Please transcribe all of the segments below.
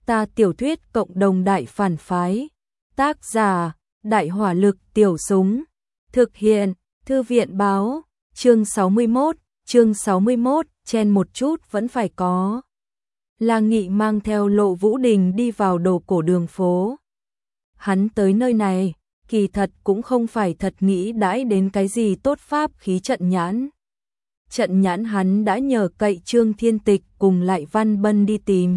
Ta tiểu thuyết cộng đồng đại phản phái. Tác giả: Đại hỏa lực tiểu súng. Thực hiện: Thư viện báo. Chương 61, chen một chút vẫn phải có. La Nghị mang theo Lộ Vũ Đình đi vào đồ cổ đường phố. Hắn tới nơi này, kỳ thật cũng không phải thật nghĩ đãi đến cái gì tốt pháp khí trận nhãn. Trận nhãn hắn đã nhờ cậy Trương Thiên Tịch cùng lại Văn Bân đi tìm.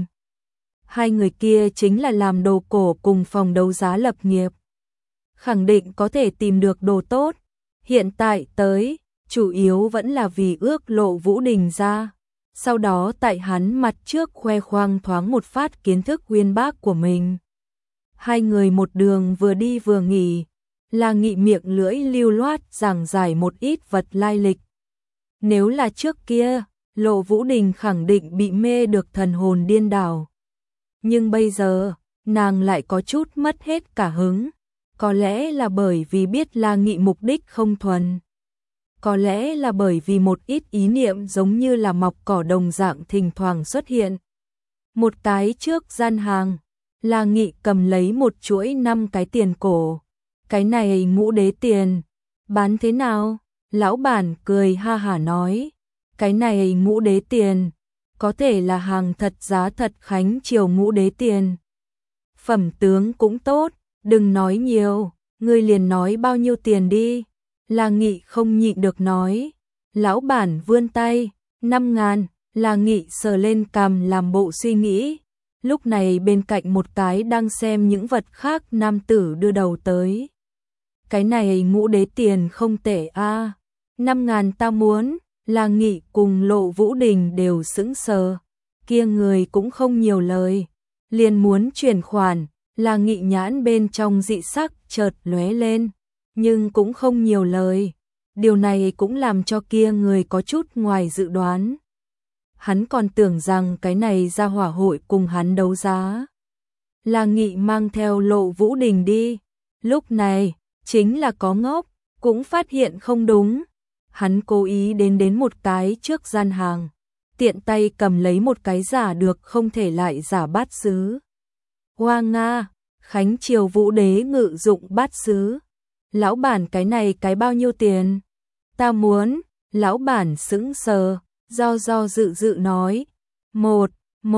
Hai người kia chính là làm đồ cổ cùng phòng đấu giá lập nghiệp. Khẳng định có thể tìm được đồ tốt. Hiện tại tới, chủ yếu vẫn là vì ước Lộ Vũ Đình ra. Sau đó tại hắn mặt trước khoe khoang thoáng một phát kiến thức uyên bác của mình. Hai người một đường vừa đi vừa nghỉ, La Nghị miệng lưỡi lưu loát giảng giải một ít vật lai lịch. Nếu là trước kia, Lộ Vũ Đình khẳng định bị mê được thần hồn điên đảo. Nhưng bây giờ, nàng lại có chút mất hết cả hứng. Có lẽ là bởi vì biết La Nghị mục đích không thuần. Có lẽ là bởi vì một ít ý niệm giống như là mọc cỏ đồng dạng thỉnh thoảng xuất hiện. Một cái trước gian hàng, La Nghị cầm lấy một chuỗi 5 cái tiền cổ. Cái này Ngũ Đế tiền, bán thế nào? Lão bản cười ha hả nói, cái này Ngũ Đế tiền, có thể là hàng thật giá thật Khánh Triều Ngũ Đế tiền. Phẩm tướng cũng tốt, đừng nói nhiều, ngươi liền nói bao nhiêu tiền đi. La Nghị không nhịn được nói. Lão bản vươn tay, 5.000, La Nghị sờ lên cằm làm bộ suy nghĩ. Lúc này bên cạnh một cái đang xem những vật khác nam tử đưa đầu tới. Cái này Ngũ Đế tiền không tệ a. 5.000 ta muốn. La Nghị cùng Lộ Vũ Đình đều sững sờ. Kia người cũng không nhiều lời, liền muốn chuyển khoản. La Nghị nhãn bên trong dị sắc chợt lóe lên, nhưng cũng không nhiều lời. Điều này cũng làm cho kia người có chút ngoài dự đoán. Hắn còn tưởng rằng cái này ra hỏa hội cùng hắn đấu giá. La Nghị mang theo Lộ Vũ Đình đi. Lúc này, chính là có ngốc, cũng phát hiện không đúng. Hắn cố ý đến một cái trước gian hàng, tiện tay cầm lấy một cái giả được không thể lại giả bát sứ. Hoa Nga, Khánh Triều Vũ Đế ngự dụng bát sứ. Lão bản cái này cái bao nhiêu tiền? Ta muốn. Lão bản sững sờ, do dự nói. Một,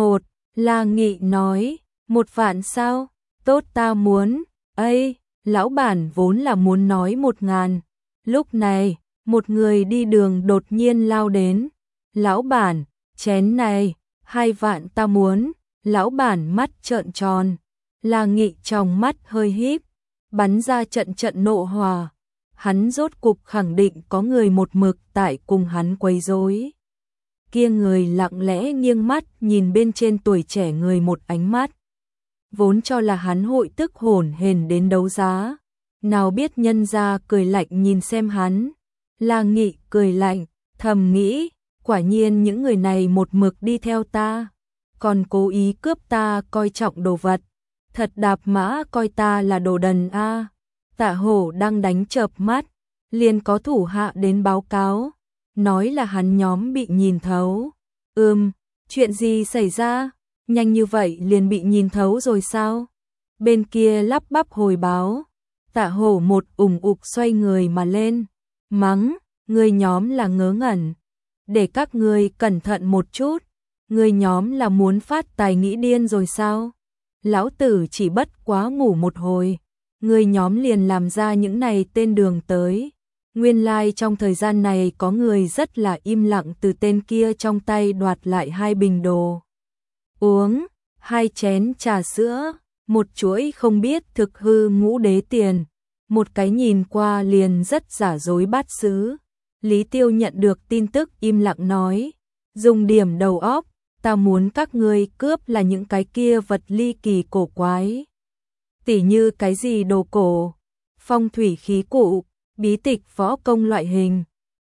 La Nghị nói, 1 vạn sao? Tốt ta muốn. Ây, lão bản vốn là muốn nói 1.000. Lúc này, một người đi đường đột nhiên lao đến. Lão bản, chén này, 2 vạn ta muốn. Lão bản mắt trợn tròn. La Nghị trong mắt hơi híp, bắn ra trận nộ hòa. Hắn rốt cục khẳng định có người một mực tại cùng hắn quấy rối. Kia người lặng lẽ nghiêng mắt nhìn bên trên tuổi trẻ người một ánh mắt. Vốn cho là hắn hội tức hổn hển đến đấu giá. Nào biết nhân ra cười lạnh nhìn xem hắn. La Nghị cười lạnh, thầm nghĩ, quả nhiên những người này một mực đi theo ta. Còn cố ý cướp ta coi trọng đồ vật. Thật đạp mã coi ta là đồ đần a. Tạ Hổ đang đánh chợp mắt, liền có thủ hạ đến báo cáo, nói là hắn nhóm bị nhìn thấu. Chuyện gì xảy ra? Nhanh như vậy liền bị nhìn thấu rồi sao? Bên kia lắp bắp hồi báo. Tạ Hổ một ủng ục xoay người mà lên, mắng, người nhóm là ngớ ngẩn. Để các ngươi cẩn thận một chút, người nhóm là muốn phát tài nghĩ điên rồi sao? Lão tử chỉ bất quá ngủ một hồi, người nhóm liền làm ra những này tên đường tới. Nguyên lai trong thời gian này có người rất là im lặng từ tên kia trong tay đoạt lại 2 bình đồ uống, 2 chén trà sữa, một chuỗi không biết thực hư Ngũ Đế tiền, một cái nhìn qua liền rất giả dối bát sứ. Lý Tiêu nhận được tin tức im lặng nói, dùng điểm đầu óc, ta muốn các ngươi cướp là những cái kia vật ly kỳ cổ quái. Tỉ như cái gì đồ cổ, phong thủy khí cụ, bí tịch võ công loại hình.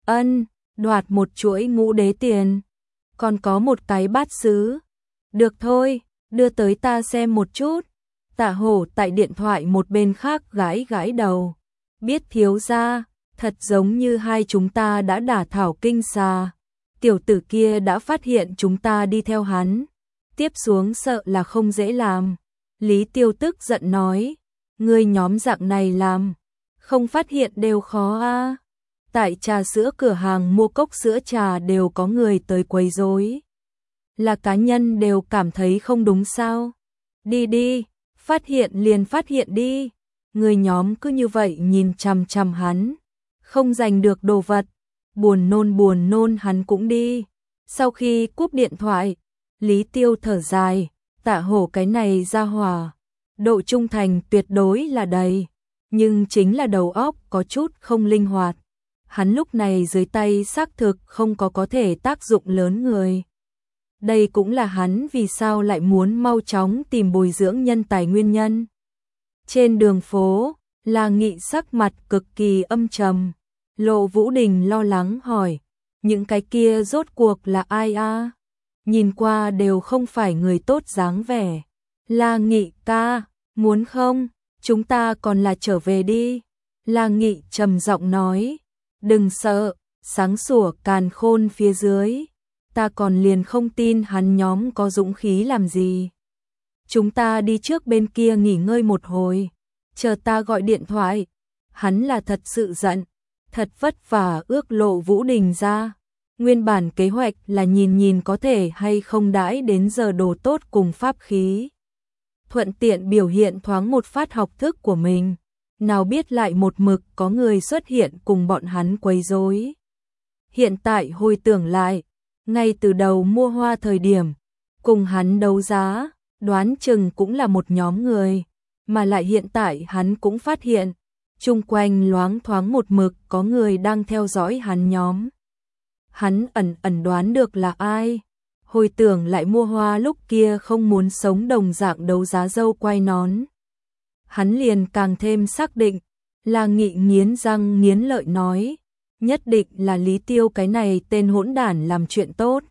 Đoạt một chuỗi Ngũ Đế tiền, còn có một cái bát sứ. Được thôi, đưa tới ta xem một chút. Tạ Hổ tại điện thoại một bên khác gãi đầu. Biết thiếu gia, thật giống như hai chúng ta đã đả thảo kinh xà. Tiểu tử kia đã phát hiện chúng ta đi theo hắn. tiếp xuống sợ là không dễ làm. Lý Tiêu tức giận nói, ngươi nhóm dạng này làm, không phát hiện đều khó a. Tại trà sữa cửa hàng mua cốc sữa trà đều có người tới quấy rối. Là cá nhân đều cảm thấy không đúng sao? Đi đi, phát hiện liền phát hiện đi. Người nhóm cứ như vậy nhìn chằm chằm hắn, không giành được đồ vật, buồn nôn hắn cũng đi. Sau khi cúp điện thoại, Lý Tiêu thở dài, Tạ Hổ cái này ra hỏa, độ trung thành tuyệt đối là đầy, nhưng chính là đầu óc có chút không linh hoạt. Hắn lúc này dưới tay xác thực không có thể tác dụng lớn người. Đây cũng là hắn vì sao lại muốn mau chóng tìm bồi dưỡng nhân tài nguyên nhân. Trên đường phố, La Nghị sắc mặt cực kỳ âm trầm. Lộ Vũ Đình lo lắng hỏi, những cái kia rốt cuộc là ai a? Nhìn qua đều không phải người tốt dáng vẻ. La Nghị ca, muốn không, chúng ta còn là trở về đi. La Nghị trầm giọng nói, đừng sợ, sáng sủa càn khôn phía dưới. Ta còn liền không tin hắn nhóm có dũng khí làm gì. Chúng ta đi trước bên kia nghỉ ngơi một hồi, chờ ta gọi điện thoại. Hắn là thật sự giận, thật vất vả ước Lộ Vũ Đình ra. Nguyên bản kế hoạch là nhìn có thể hay không đãi đến giờ đồ tốt cùng pháp khí. Thuận tiện biểu hiện thoáng một phát học thức của mình. Nào biết lại một mực có người xuất hiện cùng bọn hắn quấy rối. Hiện tại hồi tưởng lại, ngay từ đầu mua hoa thời điểm, cùng hắn đấu giá, đoán chừng cũng là một nhóm người, mà lại hiện tại hắn cũng phát hiện, chung quanh loáng thoáng một mực có người đang theo dõi hắn nhóm. Hắn ẩn đoán được là ai, hồi tưởng lại mua hoa lúc kia không muốn sống đồng dạng đấu giá dâu quay nón. Hắn liền càng thêm xác định, là Nghị nghiến răng nghiến lợi nói, nhất định là Lý Tiêu cái này tên hỗn đản làm chuyện tốt.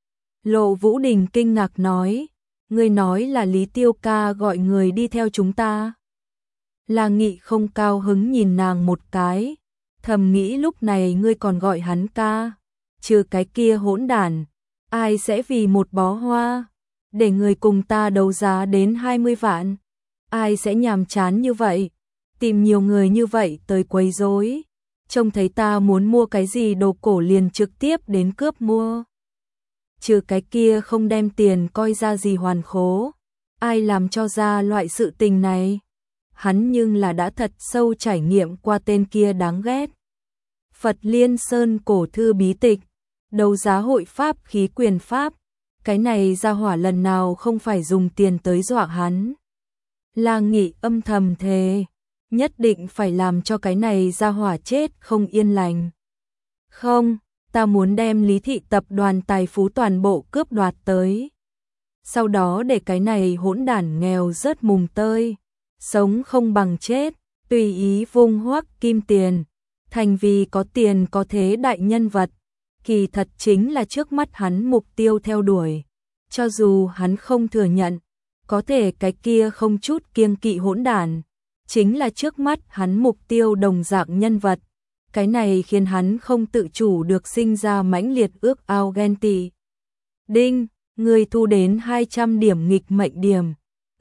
Lộ Vũ Đình kinh ngạc nói, ngươi nói là Lý Tiêu ca gọi người đi theo chúng ta. La Nghị không cao hứng nhìn nàng một cái, thầm nghĩ lúc này ngươi còn gọi hắn ca, trừ cái kia hỗn đản, ai sẽ vì một bó hoa, để người cùng ta đấu giá đến 20 vạn, ai sẽ nhàm chán như vậy, tìm nhiều người như vậy tới quấy rối, trông thấy ta muốn mua cái gì đồ cổ liền trực tiếp đến cướp mua. Trừ cái kia không đem tiền coi ra gì hoàn khố, ai làm cho ra loại sự tình này. Hắn nhưng là đã thật sâu trải nghiệm qua tên kia đáng ghét. Phật Liên Sơn cổ thư bí tịch, đấu giá hội pháp khí quyền pháp, cái này ra hỏa lần nào không phải dùng tiền tới dọa hắn. La Nghị âm thầm thề, nhất định phải làm cho cái này ra hỏa chết không yên lành. Không, ta muốn đem Lý Thị tập đoàn tài phú toàn bộ cướp đoạt tới. Sau đó để cái này hỗn đản nghèo rớt mùng tơi, sống không bằng chết, tùy ý vung hoác kim tiền, thành vì có tiền có thế đại nhân vật, kỳ thật chính là trước mắt hắn mục tiêu theo đuổi. Cho dù hắn không thừa nhận, có thể cái kia không chút kiêng kỵ hỗn đản, chính là trước mắt hắn mục tiêu đồng dạng nhân vật. Cái này khiến hắn không tự chủ được sinh ra mãnh liệt ước ao ghen tị. Đinh, người thu đến 200 điểm nghịch mệnh điểm.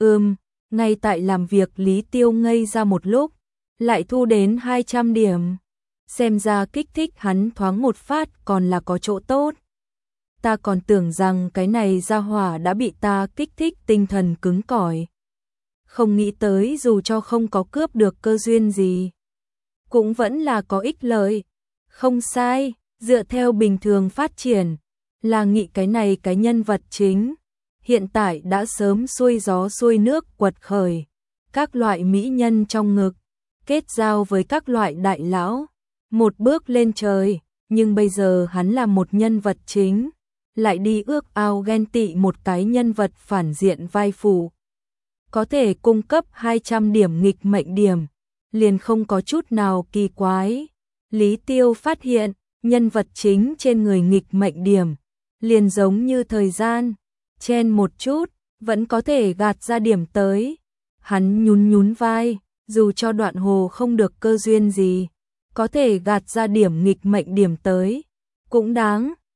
Ngay tại làm việc Lý Tiêu ngây ra một lúc, lại thu đến 200 điểm. Xem ra kích thích hắn thoáng một phát còn là có chỗ tốt. Ta còn tưởng rằng cái này ra hỏa đã bị ta kích thích tinh thần cứng cỏi. Không nghĩ tới dù cho không có cướp được cơ duyên gì, cũng vẫn là có ích lợi. Không sai, dựa theo bình thường phát triển, là Nghị cái này cái nhân vật chính. Hiện tại đã sớm xuôi gió xuôi nước quật khởi, các loại mỹ nhân trong ngực, kết giao với các loại đại lão, một bước lên trời, nhưng bây giờ hắn là một nhân vật chính, lại đi ước ao ghen tị một cái nhân vật phản diện vai phụ. Có thể cung cấp 200 điểm nghịch mệnh điểm, liền không có chút nào kỳ quái. Lý Tiêu phát hiện, nhân vật chính trên người nghịch mệnh điểm, liền giống như thời gian, chen một chút, vẫn có thể gạt ra điểm tới. Hắn nhún vai, dù cho Đoạn Hồ không được cơ duyên gì, có thể gạt ra điểm nghịch mệnh điểm tới, cũng đáng.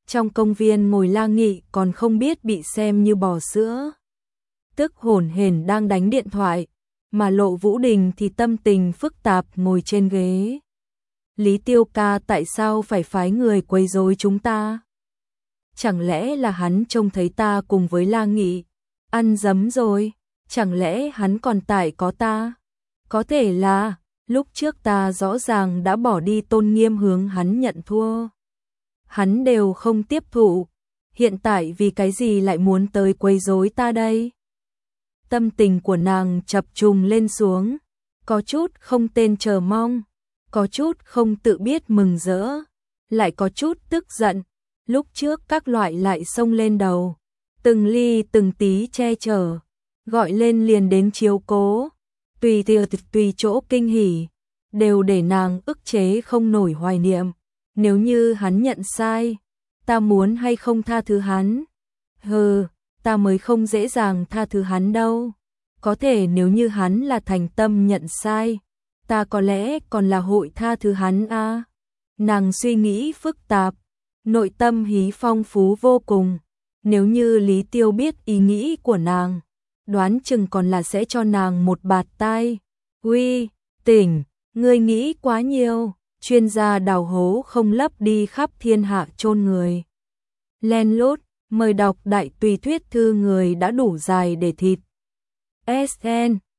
Trong công viên ngồi La Nghị còn không biết bị xem như bò sữa. Tức hổn hển đang đánh điện thoại, mà Lộ Vũ Đình thì tâm tình phức tạp ngồi trên ghế. Lý Tiêu ca tại sao phải phái người quấy rối chúng ta? Chẳng lẽ là hắn trông thấy ta cùng với La Nghị, ăn dấm rồi? Chẳng lẽ hắn còn tại có ta? Có thể là, lúc trước ta rõ ràng đã bỏ đi tôn nghiêm hướng hắn nhận thua. Hắn đều không tiếp thụ, hiện tại vì cái gì lại muốn tới quấy rối ta đây? Tâm tình của nàng chập trùng lên xuống, có chút không tên chờ mong, có chút không tự biết mừng rỡ, lại có chút tức giận. Lúc trước các loại lại xông lên đầu, từng ly từng tí che chở, gọi lên liền đến chiếu cố, tùy chỗ kinh hỉ, đều để nàng ức chế không nổi hoài niệm. Nếu như hắn nhận sai, ta muốn hay không tha thứ hắn? Hừ, ta mới không dễ dàng tha thứ hắn đâu. Có thể nếu như hắn là thành tâm nhận sai, ta có lẽ còn là hội tha thứ hắn a. Nàng suy nghĩ phức tạp, nội tâm hí phong phú vô cùng. Nếu như Lý Tiêu biết ý nghĩ của nàng, đoán chừng còn là sẽ cho nàng một bạt tai. Uy, tỉnh, ngươi nghĩ quá nhiều, chuyên gia đào hố không lấp đi khắp thiên hạ chôn người. Len lút, mời đọc đại tùy thuyết thư người đã đủ dài để thịt. SN